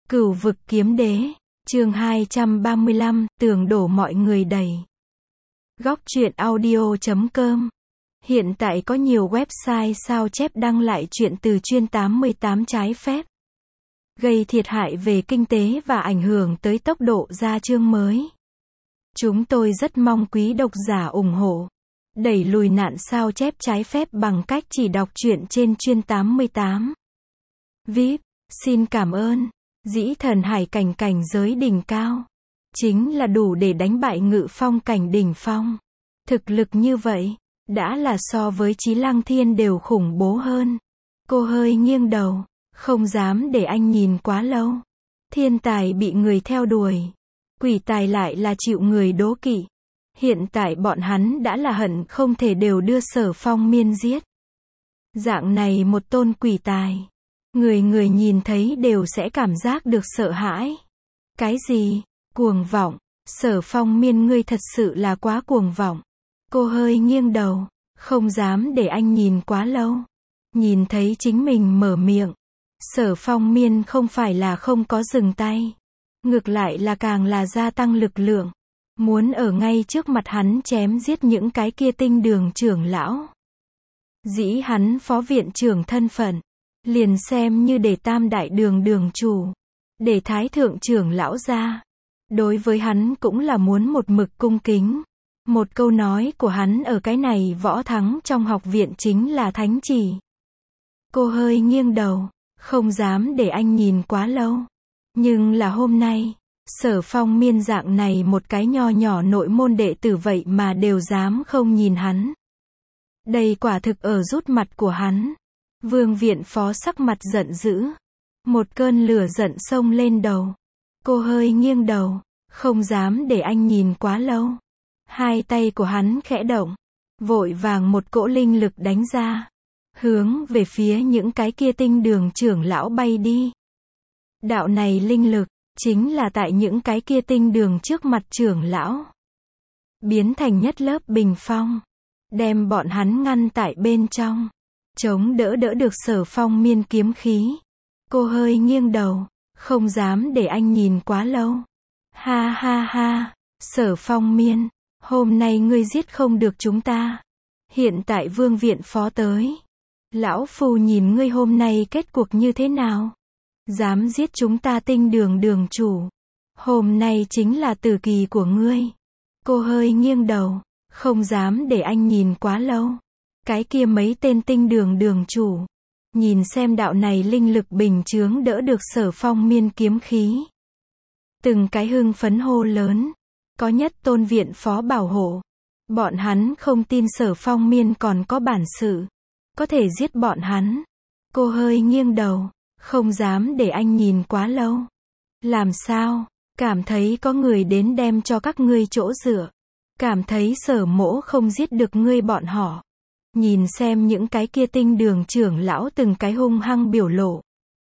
Cửu vực kiếm đế, chương 235, tường đổ mọi người đầy. Góc truyện audio.com. Hiện tại có nhiều website sao chép đăng lại truyện từ chuyên 88 trái phép, gây thiệt hại về kinh tế và ảnh hưởng tới tốc độ ra chương mới. Chúng tôi rất mong quý độc giả ủng hộ, đẩy lùi nạn sao chép trái phép bằng cách chỉ đọc truyện trên chuyên 88. VIP, xin cảm ơn. Dĩ thần hải cảnh cảnh giới đỉnh cao, chính là đủ để đánh bại Ngự Phong cảnh đỉnh phong. Thực lực như vậy, đã là so với Chí Lăng Thiên đều khủng bố hơn. Cô hơi nghiêng đầu, không dám để anh nhìn quá lâu. Thiên tài bị người theo đuổi, quỷ tài lại là chịu người đố kỵ. Hiện tại bọn hắn đã là hận không thể đều đưa Sở Phong Miên giết. Dạng này một tôn quỷ tài, người người nhìn thấy đều sẽ cảm giác được sợ hãi. Cái gì? Cuồng vọng. Sở Phong Miên, ngươi thật sự là quá cuồng vọng. Cô hơi nghiêng đầu, không dám để anh nhìn quá lâu. Nhìn thấy chính mình mở miệng, Sở Phong Miên không phải là không có dừng tay, ngược lại là càng là gia tăng lực lượng, muốn ở ngay trước mặt hắn chém giết những cái kia tinh đường trưởng lão. Dĩ hắn phó viện trưởng thân phận, liền xem như để tam đại đường đường chủ, để thái thượng trưởng lão ra, đối với hắn cũng là muốn một mực cung kính. Một câu nói của hắn ở cái này võ thắng trong học viện chính là thánh chỉ. Cô hơi nghiêng đầu, không dám để anh nhìn quá lâu. Nhưng là hôm nay, Sở Phong Miên dạng này một cái nho nhỏ nội môn đệ tử vậy mà đều dám không nhìn hắn. Đây quả thực ở rút mặt của hắn. Vương viện phó sắc mặt giận dữ, một cơn lửa giận xông lên đầu. Cô hơi nghiêng đầu, không dám để anh nhìn quá lâu. Hai tay của hắn khẽ động, vội vàng một cỗ linh lực đánh ra, hướng về phía những cái kia tinh đường trưởng lão bay đi. Đạo này linh lực, chính là tại những cái kia tinh đường trước mặt trưởng lão, biến thành nhất lớp bình phong, đem bọn hắn ngăn tại bên trong, chống đỡ được Sở Phong Miên kiếm khí. Cô hơi nghiêng đầu, không dám để anh nhìn quá lâu. Ha ha ha, Sở Phong Miên, hôm nay ngươi giết không được chúng ta. Hiện tại Vương viện phó tới, lão phu nhìn ngươi hôm nay kết cuộc như thế nào. Dám giết chúng ta tinh đường đường chủ, hôm nay chính là tử kỳ của ngươi. Cô hơi nghiêng đầu, không dám để anh nhìn quá lâu. Cái kia mấy tên tinh đường đường chủ, nhìn xem đạo này linh lực bình chướng đỡ được Sở Phong Miên kiếm khí, từng cái hưng phấn hô lớn, có nhất tôn viện phó bảo hộ. Bọn hắn không tin Sở Phong Miên còn có bản sự, có thể giết bọn hắn. Cô hơi nghiêng đầu, không dám để anh nhìn quá lâu. Làm sao? Cảm thấy có người đến đem cho các ngươi chỗ dựa. Cảm thấy Sở mỗ không giết được ngươi bọn họ. Nhìn xem những cái kia tinh đường trưởng lão từng cái hung hăng biểu lộ.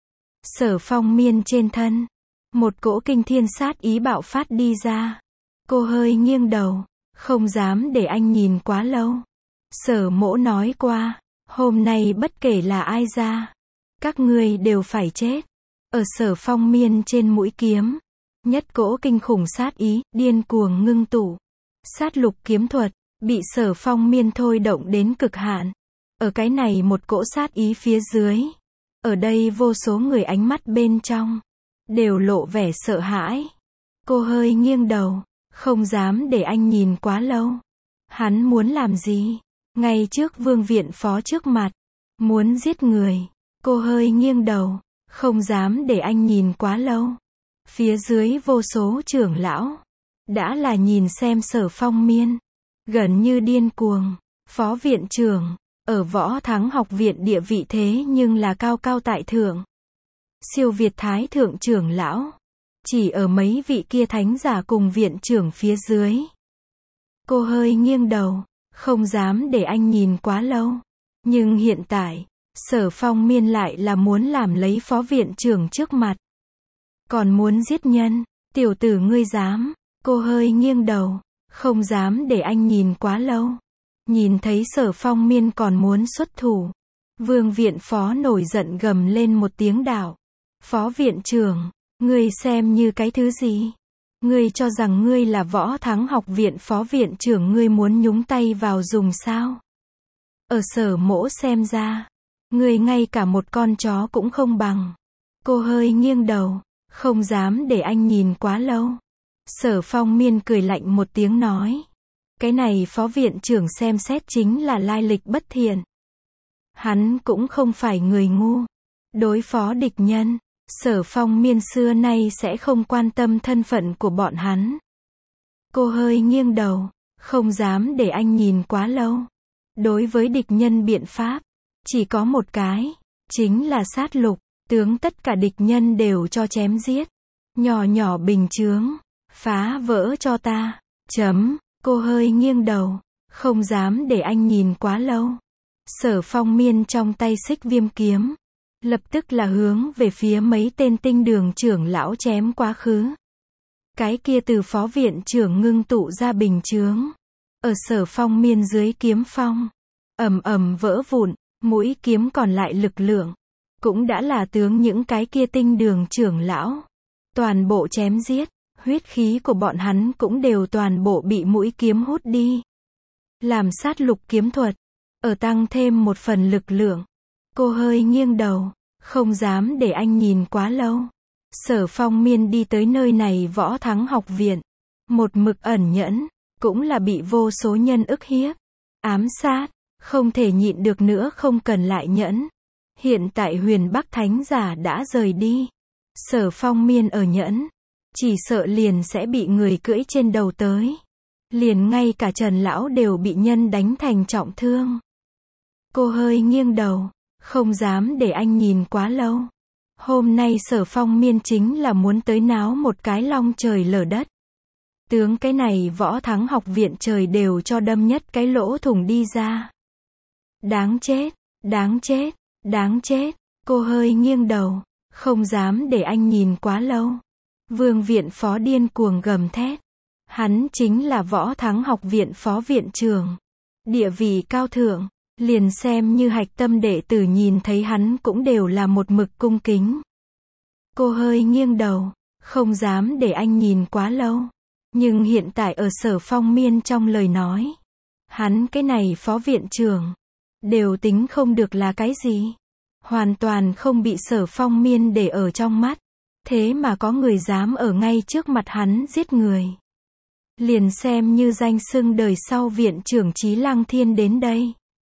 Sở Phong Miên trên thân, một cỗ kinh thiên sát ý bạo phát đi ra. Cô hơi nghiêng đầu, không dám để anh nhìn quá lâu. Sở mỗ nói qua, hôm nay bất kể là ai ra, các ngươi đều phải chết. Ở Sở Phong Miên trên mũi kiếm, nhất cỗ kinh khủng sát ý, điên cuồng ngưng tụ. Sát lục kiếm thuật, bị Sở Phong Miên thôi động đến cực hạn. Ở cái này một cỗ sát ý phía dưới, ở đây vô số người ánh mắt bên trong, đều lộ vẻ sợ hãi. Cô hơi nghiêng đầu, không dám để anh nhìn quá lâu. Hắn muốn làm gì? Ngay trước Vương viện phó trước mặt, muốn giết người. Cô hơi nghiêng đầu, không dám để anh nhìn quá lâu. Phía dưới vô số trưởng lão, đã là nhìn xem Sở Phong Miên, gần như điên cuồng. Phó viện trưởng, ở Võ Thắng học viện địa vị thế nhưng là cao cao tại thượng. Siêu việt thái thượng trưởng lão, chỉ ở mấy vị kia thánh giả cùng viện trưởng phía dưới. Cô hơi nghiêng đầu, không dám để anh nhìn quá lâu. Nhưng hiện tại, Sở Phong Miên lại là muốn làm lấy phó viện trưởng trước mặt. Còn muốn giết nhân, tiểu tử ngươi dám. Cô hơi nghiêng đầu, không dám để anh nhìn quá lâu. Nhìn thấy Sở Phong Miên còn muốn xuất thủ, Vương viện phó nổi giận gầm lên một tiếng đạo. Phó viện trưởng, Ngươi xem như cái thứ gì? Ngươi cho rằng ngươi là Võ Thắng học viện phó viện trưởng, ngươi muốn nhúng tay vào dùng sao? Ở Sở Mỗ xem ra, ngươi ngay cả một con chó cũng không bằng. Cô hơi nghiêng đầu, không dám để anh nhìn quá lâu. Sở Phong Miên cười lạnh một tiếng nói. Cái này phó viện trưởng xem xét chính là lai lịch bất thiện. Hắn cũng không phải người ngu. Đối phó địch nhân, Sở Phong Miên xưa nay sẽ không quan tâm thân phận của bọn hắn. Cô hơi nghiêng đầu, không dám để anh nhìn quá lâu. Đối với địch nhân biện pháp, chỉ có một cái, chính là sát lục, tướng tất cả địch nhân đều cho chém giết. Nhỏ nhỏ bình chướng, phá vỡ cho ta. Cô hơi nghiêng đầu, không dám để anh nhìn quá lâu. Sở Phong Miên trong tay xích viêm kiếm, lập tức là hướng về phía mấy tên tinh đường trưởng lão chém quá khứ. Cái kia từ phó viện trưởng ngưng tụ ra bình chướng, ở Sở Phong Miên dưới kiếm phong, ầm ầm vỡ vụn, mũi kiếm còn lại lực lượng, cũng đã là tướng những cái kia tinh đường trưởng lão. Toàn bộ chém giết, huyết khí của bọn hắn cũng đều toàn bộ bị mũi kiếm hút đi. Làm sát lục kiếm thuật, ở tăng thêm một phần lực lượng. Cô hơi nghiêng đầu, không dám để anh nhìn quá lâu. Sở Phong Miên đi tới nơi này Võ Thắng học viện, một mực ẩn nhẫn, cũng là bị vô số nhân ức hiếp, ám sát, không thể nhịn được nữa, không cần lại nhẫn. Hiện tại Huyền Bắc Thánh Giả đã rời đi. Sở Phong Miên ở nhẫn, chỉ sợ liền sẽ bị người cưỡi trên đầu tới. Liền ngay cả Trần Lão đều bị nhân đánh thành trọng thương. Cô hơi nghiêng đầu, không dám để anh nhìn quá lâu. Hôm nay Sở Phong Miên chính là muốn tới náo một cái long trời lở đất. Tướng cái này Võ Thắng học viện trời đều cho đâm nhất cái lỗ thủng đi ra. Đáng chết, đáng chết, đáng chết. Cô hơi nghiêng đầu, không dám để anh nhìn quá lâu. Vương viện phó điên cuồng gầm thét. Hắn chính là Võ Thắng học viện phó viện trưởng. Địa vị cao thượng, liền xem như hạch tâm đệ tử nhìn thấy hắn cũng đều là một mực cung kính. Cô hơi nghiêng đầu, không dám để anh nhìn quá lâu. Nhưng hiện tại ở Sở Phong Miên trong lời nói, hắn cái này phó viện trưởng, đều tính không được là cái gì. Hoàn toàn không bị Sở Phong Miên để ở trong mắt. Thế mà có người dám ở ngay trước mặt hắn giết người. Liền xem như danh xưng đời sau viện trưởng Chí Lăng Thiên đến đây,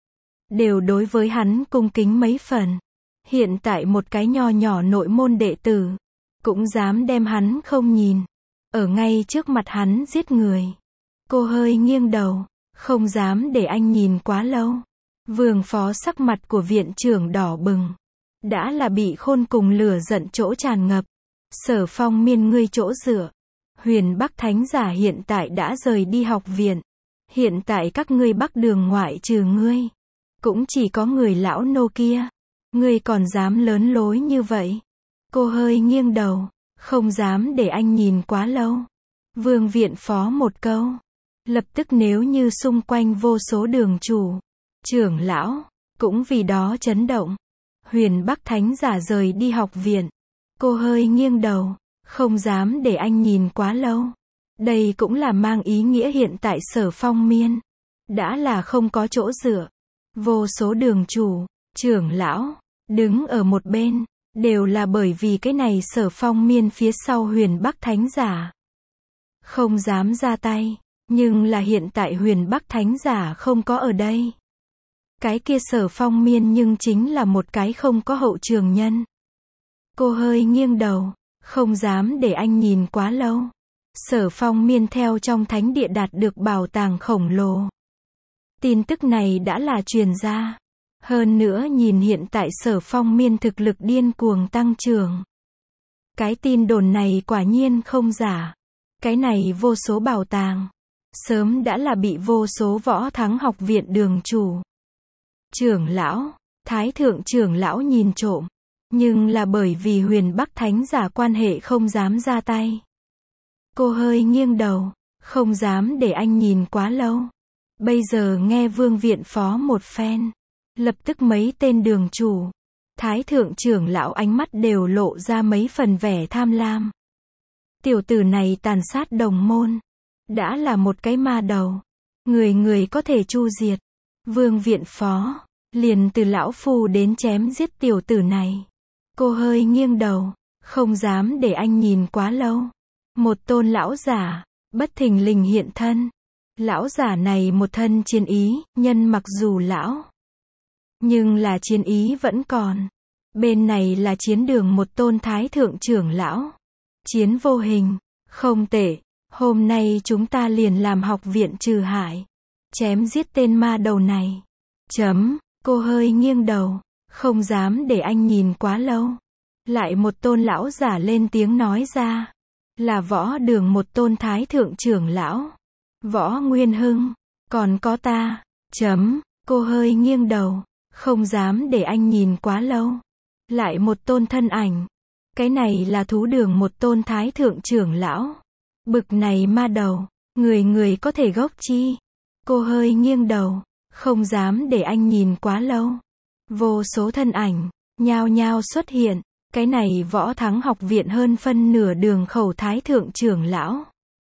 đều đối với hắn cung kính mấy phần. Hiện tại một cái nho nhỏ nội môn đệ tử, cũng dám đem hắn không nhìn. Ở ngay trước mặt hắn giết người. Cô hơi nghiêng đầu, không dám để anh nhìn quá lâu. Vương phó sắc mặt của viện trưởng đỏ bừng. Đã là bị khôn cùng lửa giận chỗ tràn ngập. Sở Phong Miên ngươi chỗ dựa. Huyền Bắc Thánh Giả hiện tại đã rời đi học viện. Hiện tại các ngươi Bắc Đường ngoại trừ ngươi, cũng chỉ có người lão nô kia. Ngươi còn dám lớn lối như vậy? Cô hơi nghiêng đầu, không dám để anh nhìn quá lâu. Vương viện phó một câu. Lập tức nếu như xung quanh vô số đường chủ, trưởng lão, cũng vì đó chấn động. Huyền Bắc Thánh Giả rời đi học viện. Cô hơi nghiêng đầu, không dám để anh nhìn quá lâu. Đây cũng là mang ý nghĩa hiện tại Sở Phong Miên đã là không có chỗ dựa. Vô số đường chủ, trưởng lão, đứng ở một bên, đều là bởi vì cái này Sở Phong Miên phía sau Huyền Bắc Thánh Giả. Không dám ra tay, nhưng là hiện tại Huyền Bắc Thánh Giả không có ở đây. Cái kia Sở Phong Miên nhưng chính là một cái không có hậu trường nhân. Cô hơi nghiêng đầu, không dám để anh nhìn quá lâu. Sở Phong Miên theo trong thánh địa đạt được bảo tàng khổng lồ. Tin tức này đã là truyền ra. Hơn nữa nhìn hiện tại Sở Phong Miên thực lực điên cuồng tăng trưởng. Cái tin đồn này quả nhiên không giả. Cái này vô số bảo tàng, sớm đã là bị vô số Võ Thắng học viện đường chủ, trưởng lão, thái thượng trưởng lão nhìn trộm. Nhưng là bởi vì Huyền Bắc Thánh Giả quan hệ không dám ra tay. Cô hơi nghiêng đầu, không dám để anh nhìn quá lâu. Bây giờ nghe Vương viện phó một phen, lập tức mấy tên đường chủ, Thái thượng trưởng lão ánh mắt đều lộ ra mấy phần vẻ tham lam. Tiểu tử này tàn sát đồng môn. Đã là một cái ma đầu. Người người có thể chu diệt. Vương viện phó. Liền từ lão phu đến chém giết tiểu tử này. Cô hơi nghiêng đầu. Không dám để anh nhìn quá lâu. Một tôn lão giả. Bất thình lình hiện thân. Lão giả này một thân chiến ý. Nhân mặc dù lão. Nhưng là chiến ý vẫn còn. Bên này là chiến đường một tôn thái thượng trưởng lão. Chiến vô hình. Không tệ. Hôm nay chúng ta liền làm học viện trừ hại. Chém giết tên ma đầu này. Cô hơi nghiêng đầu. Không dám để anh nhìn quá lâu. Lại một tôn lão giả lên tiếng nói ra. Là võ đường một tôn thái thượng trưởng lão. Võ Nguyên Hưng. Còn có ta. Cô hơi nghiêng đầu. Không dám để anh nhìn quá lâu. Lại một tôn thân ảnh. Cái này là thú đường một tôn thái thượng trưởng lão. Bực này ma đầu. Người người có thể gốc chi. Cô hơi nghiêng đầu. Không dám để anh nhìn quá lâu. Vô số thân ảnh. Nhao nhao xuất hiện. Cái này võ thắng học viện hơn phân nửa đường khẩu thái thượng trưởng lão.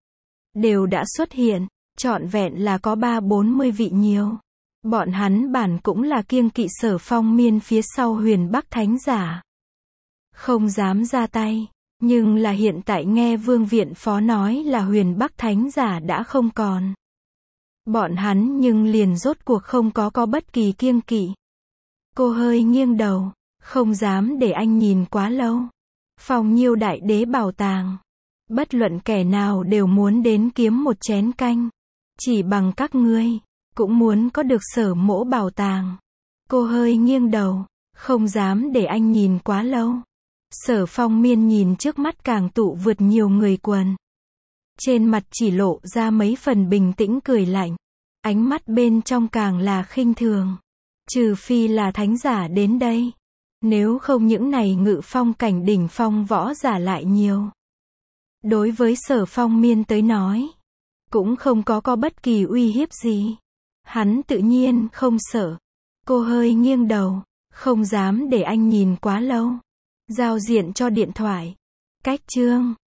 Đều đã xuất hiện. Trọn vẹn là có 30-40 vị nhiều. Bọn hắn bản cũng là kiêng kỵ Sở Phong Miên phía sau Huyền Bắc Thánh Giả. Không dám ra tay. Nhưng là hiện tại nghe Vương viện phó nói là Huyền Bắc Thánh Giả đã không còn. Bọn hắn nhưng liền rốt cuộc không có bất kỳ kiêng kỵ. Cô hơi nghiêng đầu. Không dám để anh nhìn quá lâu. Phong Nhiêu đại đế bảo tàng. Bất luận kẻ nào đều muốn đến kiếm một chén canh. Chỉ bằng các ngươi. Cũng muốn có được Sở mỗ bảo tàng. Cô hơi nghiêng đầu. Không dám để anh nhìn quá lâu. Sở Phong Miên nhìn trước mắt càng tụ vượt nhiều người quần. Trên mặt chỉ lộ ra mấy phần bình tĩnh cười lạnh. Ánh mắt bên trong càng là khinh thường. Trừ phi là thánh giả đến đây. Nếu không những này ngự phong cảnh đỉnh phong võ giả lại nhiều. Đối với Sở Phong Miên tới nói. Cũng không có bất kỳ uy hiếp gì. Hắn tự nhiên không sợ. Cô hơi nghiêng đầu. Không dám để anh nhìn quá lâu. Giao diện cho điện thoại. Cách chương.